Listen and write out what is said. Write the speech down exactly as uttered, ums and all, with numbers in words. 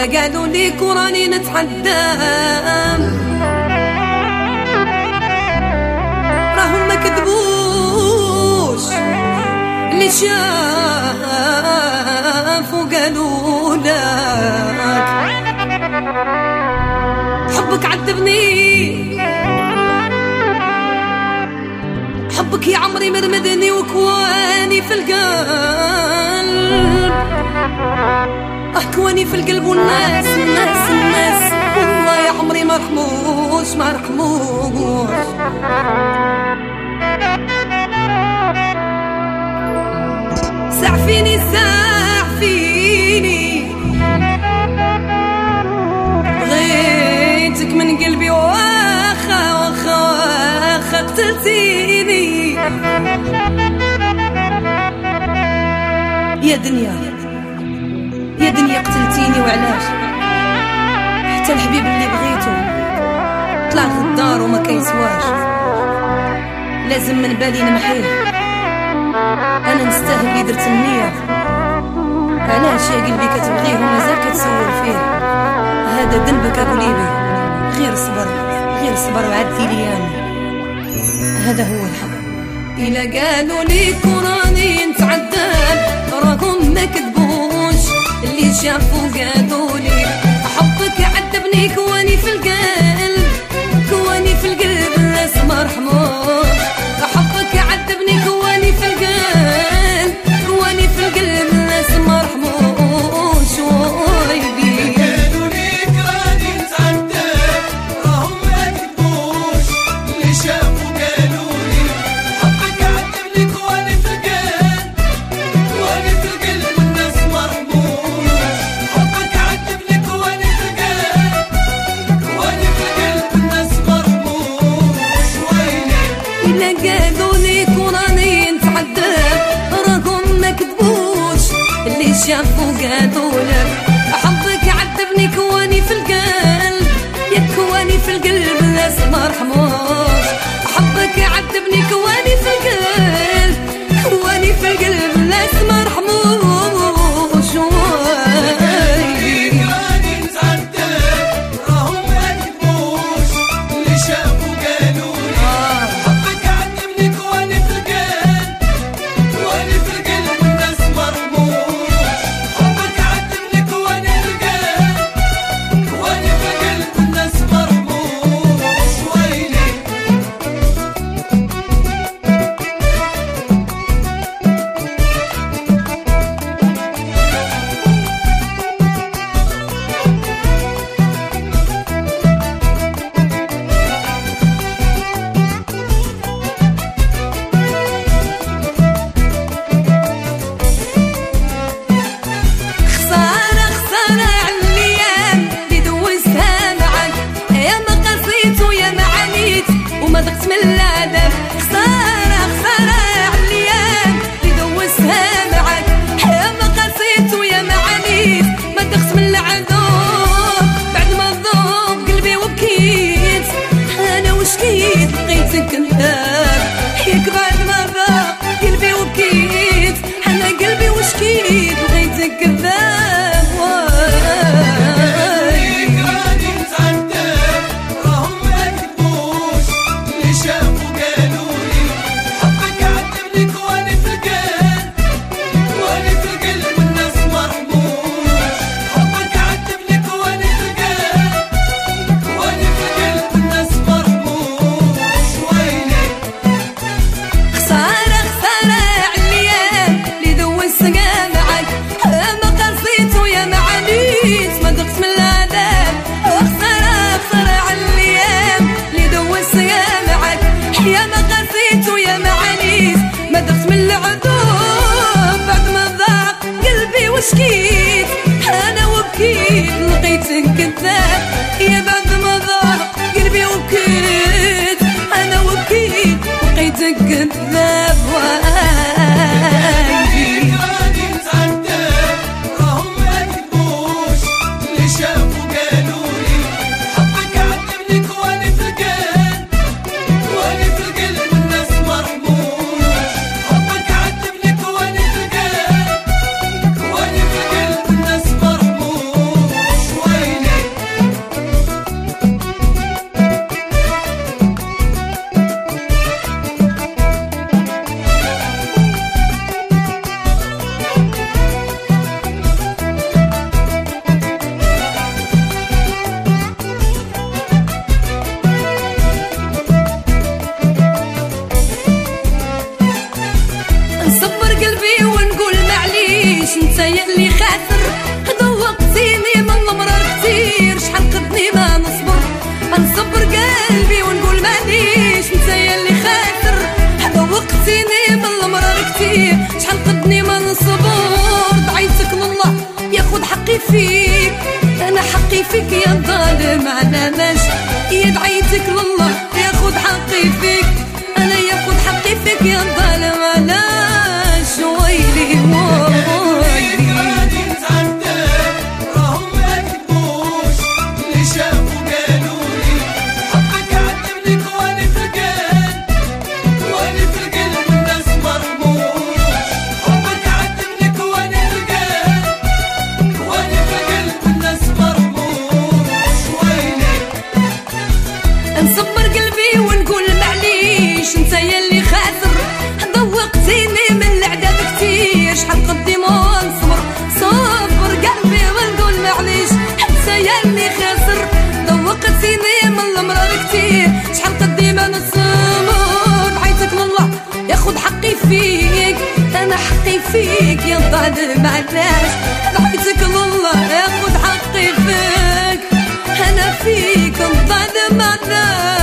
إلا قالوا لي كوراني نتحدام راهم ما كذبوش اللي شافوا قالوا لك حبك عذبني، حبك يا عمري مرمدني وكواني في القلب، أكواني في القلب والناس الناس الناس والله يا عمري ما رحموش ما رحموش. سعفيني سعفيني بغيتك من قلبي واخا واخا واخا قتلتيني يا دنيا يا دنيا قتلتيني. وعلاش؟ حتى الحبيب اللي بغيته طلع غدار وما كيسواش، لازم من بالي نمحيه. انا نستاهل اللي درت النية، علاش يا قلبي كتبغيه ومازال كتسول فيه؟ هذا ذنبك اقوليبي، غير صبر غير صبر وعدي ليامي، هذا هو الحق. إلا قالوا لي كوراني نتعذب راهم ما كذبوش اللي شافوا قالوا لي حبك عذبني كواني في القلب، كواني في القلب الناس ما رحموش. حبك عذبني كواني في القلب، كواني في القلب الناس ما رحموش. ويبي قالوا لي كراني نتعذب راهم ما كذبوش اللي شافوا قالوا لي حبك عذبني كواني في القلب، كواني في القلب الناس ما رحموش. حبك عذبني كواني في القلب، كواني في القلب الناس ما رحموش. ويلي إلا قالوا لي كوراني نتعذب راهم ما كذبوش اللي شافوا قالوا لك حبك عذبني كواني في القلب، يا كواني في القلب الناس ما رحموش. حبك عذبني كواني في القلب، كواني في القلب الناس ما رحموش. ويلي كراني نتعذب راهم ما كذبوش اللي شافوا قالوا لي حبك عذبني كواني في القلب، كواني في القلب الناس ما رحموش. حبك عذبني كواني في القلب، كواني في القلب الناس ما رحموش. ويلي خسارة خسارة عالأيام اللي دوزتها معاك، يا ما قصيت ويا ما عانيت وما ذقت من العذاب. خسارة خسارة عالأيام اللي دوزتها معاك، يا ما قصيت ويا ما عانيت ما ذقت من العذاب. بعد ما ذوق قلبي وبكيت أنا وشكيت لقيتك كذاب، ياك بعد ما ذوق قلبي وبكيت أنا قلبي وشكيت لقيتك كذاب. كراني نتعذب راهم ما كذبوش اللي شافوا قالوا لي حبك عذبني كواني في القلب، كواني في القلب الناس ما رحموش. حبك عذبني كواني في القلب، كواني في القلب الناس ما رحموش. ويلي خسارة خسارة عالأيام اللي دوزتها معاك، يا ما قصيت ويا ما عانيت ما ذقت من العذاب. خسارة خسارة عالأيام اللي دوزتها معاك، يا ما قصيت ويا ما عانيت ما ذقت من العذاب. بعد ما ضاق قلبي وشكيت أنا وبكيت لقيتك كذاب، يا بعد ما ضاق قلبي وبكيت أنا وبكيت لقيتك كذاب. ويلي كراني نتعذب راهم ما كذبوش اللي شافوا قالوا لي حبك عذبني كواني في القلب، كواني في القلب الناس ما رحموش. حبك عذبني كواني في القلب، كواني في القلب الناس ما رحموش. فيك، انا حقي فيك يا ظالم على ماش يا دعيتك لله ياخد حقي فيك، انا ياخد حقي فيك يا ظالم علاش ويلي ويلي. غادي نتعذب راهم ما كتبوش اللي شافوا قالولي حقك عذبنيك واني في القلب واني في القلب الناس مرموش، حقك عذبنيك واني في القلب واني في القلب الناس مرموش ويلي. نصبر قلبي ونقول معليش انت يلي خاسر، ذوقتيني من العذاب كتير شحال قديم ونصبر، صبر قلبي ونقول معليش انت يلي خاسر، ذوقتيني من المرار كتير شحال قديم نصبر، بعيتك لله ياخد حقي فيك، انا حقي فيك يا ظالم علاش، بعيتك لله ياخد حقي فيك، انا فيك الظالم علاش.